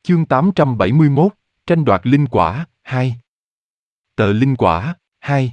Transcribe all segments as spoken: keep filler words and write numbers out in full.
Chương tám trăm bảy mươi mốt, tranh đoạt linh quả, hai. Tờ linh quả, hai.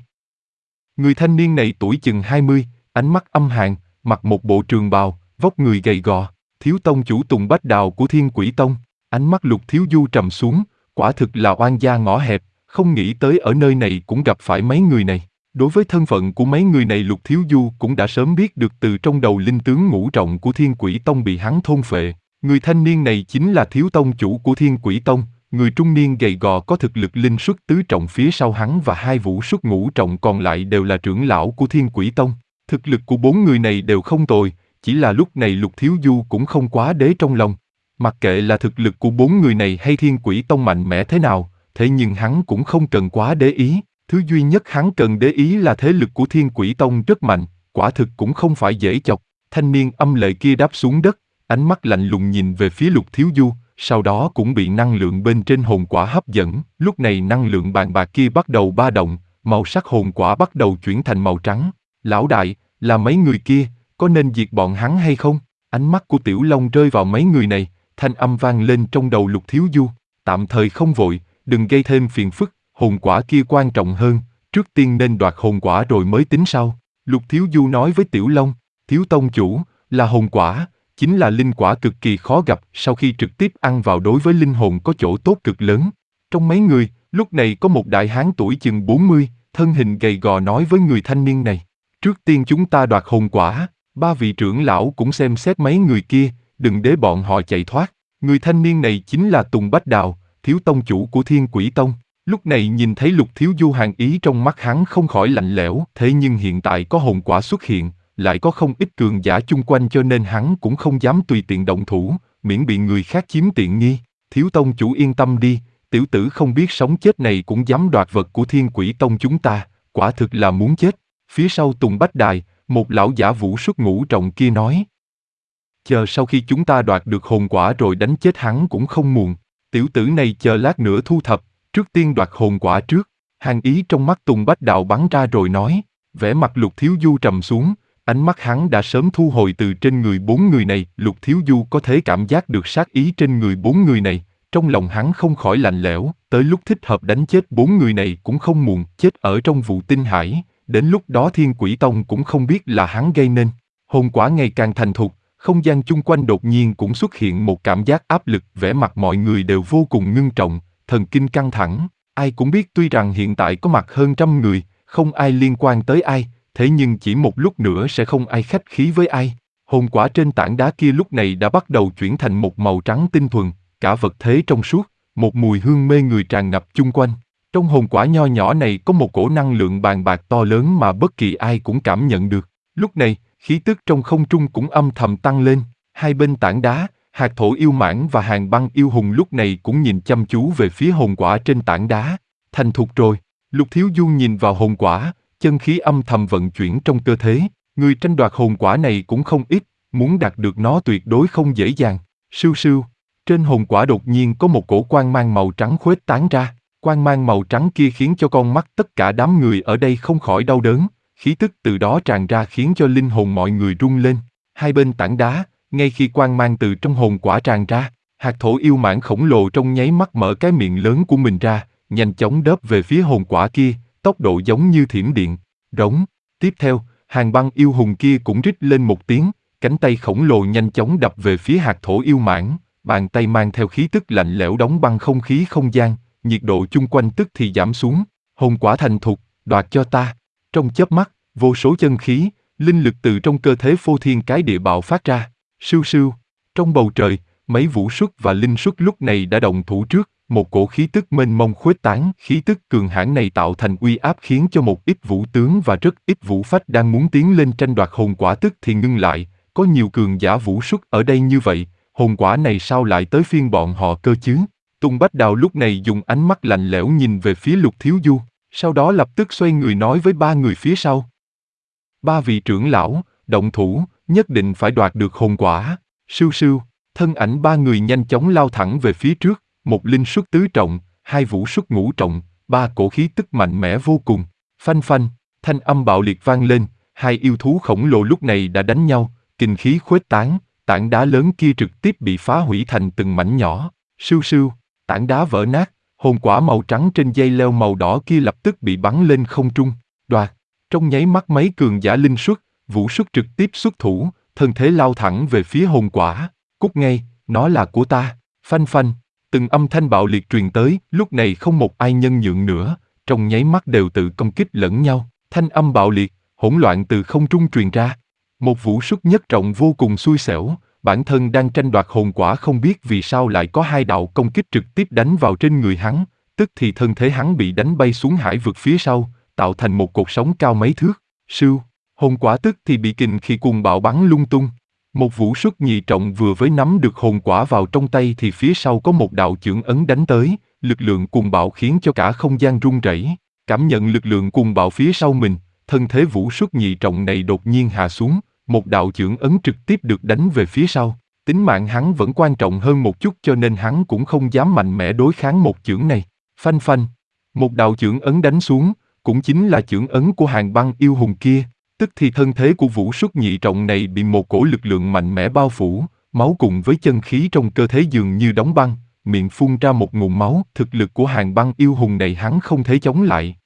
Người thanh niên này tuổi chừng hai mươi, ánh mắt âm hàn, mặc một bộ trường bào, vóc người gầy gò, thiếu tông chủ Tùng Bách Đào của Thiên Quỷ Tông. Ánh mắt Lục Thiếu Du trầm xuống, quả thực là oan gia ngõ hẹp, không nghĩ tới ở nơi này cũng gặp phải mấy người này. Đối với thân phận của mấy người này Lục Thiếu Du cũng đã sớm biết được từ trong đầu linh tướng ngũ trọng của Thiên Quỷ Tông bị hắn thôn phệ. Người thanh niên này chính là thiếu tông chủ của Thiên Quỷ Tông, người trung niên gầy gò có thực lực linh xuất tứ trọng phía sau hắn và hai vũ xuất ngũ trọng còn lại đều là trưởng lão của Thiên Quỷ Tông. Thực lực của bốn người này đều không tồi, chỉ là lúc này Lục Thiếu Du cũng không quá đế trong lòng. Mặc kệ là thực lực của bốn người này hay Thiên Quỷ Tông mạnh mẽ thế nào, thế nhưng hắn cũng không cần quá để ý. Thứ duy nhất hắn cần để ý là thế lực của Thiên Quỷ Tông rất mạnh, quả thực cũng không phải dễ chọc. Thanh niên âm lệ kia đáp xuống đất, ánh mắt lạnh lùng nhìn về phía Lục Thiếu Du, sau đó cũng bị năng lượng bên trên hồn quả hấp dẫn. Lúc này năng lượng bàn bạc kia bắt đầu ba động, màu sắc hồn quả bắt đầu chuyển thành màu trắng. Lão đại, là mấy người kia, có nên diệt bọn hắn hay không? Ánh mắt của Tiểu Long rơi vào mấy người này, thanh âm vang lên trong đầu Lục Thiếu Du. Tạm thời không vội, đừng gây thêm phiền phức, hồn quả kia quan trọng hơn, trước tiên nên đoạt hồn quả rồi mới tính sau. Lục Thiếu Du nói với Tiểu Long, Thiếu tông chủ, là hồn quả, chính là linh quả cực kỳ khó gặp, sau khi trực tiếp ăn vào đối với linh hồn có chỗ tốt cực lớn. Trong mấy người, lúc này có một đại hán tuổi chừng bốn mươi, thân hình gầy gò nói với người thanh niên này, trước tiên chúng ta đoạt hồn quả, ba vị trưởng lão cũng xem xét mấy người kia, đừng để bọn họ chạy thoát. Người thanh niên này chính là Tùng Bách Đào, thiếu tông chủ của Thiên Quỷ Tông. Lúc này nhìn thấy Lục Thiếu Du hàn ý trong mắt hắn không khỏi lạnh lẽo, thế nhưng hiện tại có hồn quả xuất hiện, lại có không ít cường giả chung quanh cho nên hắn cũng không dám tùy tiện động thủ, miễn bị người khác chiếm tiện nghi. Thiếu tông chủ yên tâm đi, tiểu tử không biết sống chết này cũng dám đoạt vật của Thiên Quỷ Tông chúng ta, quả thực là muốn chết. Phía sau Tùng Bách Đài, một lão giả vũ xuất ngũ trọng kia nói, chờ sau khi chúng ta đoạt được hồn quả rồi đánh chết hắn cũng không muộn. Tiểu tử này chờ lát nữa thu thập, trước tiên đoạt hồn quả trước. Hàn ý trong mắt Tùng Bách Đạo bắn ra rồi nói, vẻ mặt Lục Thiếu Du trầm xuống, ánh mắt hắn đã sớm thu hồi từ trên người bốn người này. Lục Thiếu Du có thể cảm giác được sát ý trên người bốn người này, trong lòng hắn không khỏi lạnh lẽo, tới lúc thích hợp đánh chết bốn người này cũng không muộn, chết ở trong vụ tinh hải, đến lúc đó Thiên Quỷ Tông cũng không biết là hắn gây nên. Hồn quả ngày càng thành thục, không gian chung quanh đột nhiên cũng xuất hiện một cảm giác áp lực, vẻ mặt mọi người đều vô cùng ngưng trọng, thần kinh căng thẳng. Ai cũng biết tuy rằng hiện tại có mặt hơn trăm người, không ai liên quan tới ai, thế nhưng chỉ một lúc nữa sẽ không ai khách khí với ai. Hồn quả trên tảng đá kia lúc này đã bắt đầu chuyển thành một màu trắng tinh thuần, cả vật thế trong suốt, một mùi hương mê người tràn ngập chung quanh. Trong hồn quả nho nhỏ này có một cổ năng lượng bàn bạc to lớn mà bất kỳ ai cũng cảm nhận được. Lúc này, khí tức trong không trung cũng âm thầm tăng lên. Hai bên tảng đá, Hạt Thổ Yêu Mãng và Hàng Băng Yêu Hùng lúc này cũng nhìn chăm chú về phía hồn quả trên tảng đá. Thành thục rồi. Lục Thiếu Du nhìn vào hồn quả, chân khí âm thầm vận chuyển trong cơ thể. Người tranh đoạt hồn quả này cũng không ít, muốn đạt được nó tuyệt đối không dễ dàng. Sưu sưu, trên hồn quả đột nhiên có một cổ quang mang màu trắng khuếch tán ra. Quang mang màu trắng kia khiến cho con mắt tất cả đám người ở đây không khỏi đau đớn. Khí tức từ đó tràn ra khiến cho linh hồn mọi người rung lên. Hai bên tảng đá, ngay khi quang mang từ trong hồn quả tràn ra, Hạt Thổ Yêu Mãng khổng lồ trong nháy mắt mở cái miệng lớn của mình ra, nhanh chóng đớp về phía hồn quả kia, tốc độ giống như thiểm điện. Rống. Tiếp theo, Hàng Băng Yêu Hùng kia cũng rít lên một tiếng, cánh tay khổng lồ nhanh chóng đập về phía Hạt Thổ Yêu Mãng, bàn tay mang theo khí tức lạnh lẽo đóng băng không khí không gian, nhiệt độ chung quanh tức thì giảm xuống. Hồn quả thành thục, đoạt cho ta. Trong chớp mắt, vô số chân khí, linh lực từ trong cơ thể phô thiên cái địa bạo phát ra. Sưu sưu, trong bầu trời, mấy vũ xuất và linh xuất lúc này đã động thủ trước, một cổ khí tức mênh mông khuếch tán. Khí tức cường hãn này tạo thành uy áp khiến cho một ít vũ tướng và rất ít vũ phách đang muốn tiến lên tranh đoạt hồn quả tức thì ngưng lại. Có nhiều cường giả vũ xuất ở đây như vậy, hồn quả này sao lại tới phiên bọn họ cơ chứ? Tùng Bách Đào lúc này dùng ánh mắt lạnh lẽo nhìn về phía Lục Thiếu Du, sau đó lập tức xoay người nói với ba người phía sau. Ba vị trưởng lão, động thủ, nhất định phải đoạt được hồn quả. Sưu sưu, thân ảnh ba người nhanh chóng lao thẳng về phía trước, một linh xuất tứ trọng, hai vũ xuất ngũ trọng, ba cổ khí tức mạnh mẽ vô cùng. Phanh phanh, thanh âm bạo liệt vang lên, hai yêu thú khổng lồ lúc này đã đánh nhau, kinh khí khuếch tán, tảng đá lớn kia trực tiếp bị phá hủy thành từng mảnh nhỏ. Sưu sưu, tảng đá vỡ nát, hồn quả màu trắng trên dây leo màu đỏ kia lập tức bị bắn lên không trung, đoạt. Trong nháy mắt mấy cường giả linh xuất, Vũ xuất trực tiếp xuất thủ, thân thế lao thẳng về phía hồn quả. Cút ngay, nó là của ta. Phanh phanh, từng âm thanh bạo liệt truyền tới, lúc này không một ai nhân nhượng nữa, trong nháy mắt đều tự công kích lẫn nhau. Thanh âm bạo liệt, hỗn loạn từ không trung truyền ra. Một Vũ xuất nhất trọng vô cùng xui xẻo, bản thân đang tranh đoạt hồn quả không biết vì sao lại có hai đạo công kích trực tiếp đánh vào trên người hắn, tức thì thân thế hắn bị đánh bay xuống hải vực phía sau, tạo thành một cột sóng cao mấy thước. Sưu, hồn quả tức thì bị kình khi cuồng bạo bắn lung tung. Một Vũ xuất nhị trọng vừa với nắm được hồn quả vào trong tay thì phía sau có một đạo chưởng ấn đánh tới, lực lượng cuồng bạo khiến cho cả không gian rung rẩy. Cảm nhận lực lượng cuồng bạo phía sau mình, thân thế Vũ xuất nhị trọng này đột nhiên hạ xuống, một đạo chưởng ấn trực tiếp được đánh về phía sau. Tính mạng hắn vẫn quan trọng hơn một chút cho nên hắn cũng không dám mạnh mẽ đối kháng một chưởng này. Phanh phanh, một đạo chưởng ấn đánh xuống, cũng chính là chưởng ấn của Hàn Băng yêu hùng kia. Tức thì thân thế của Vũ xuất nhị trọng này bị một cổ lực lượng mạnh mẽ bao phủ, máu cùng với chân khí trong cơ thể dường như đóng băng, miệng phun ra một ngụm máu. Thực lực của Hàn Băng yêu hùng này hắn không thể chống lại,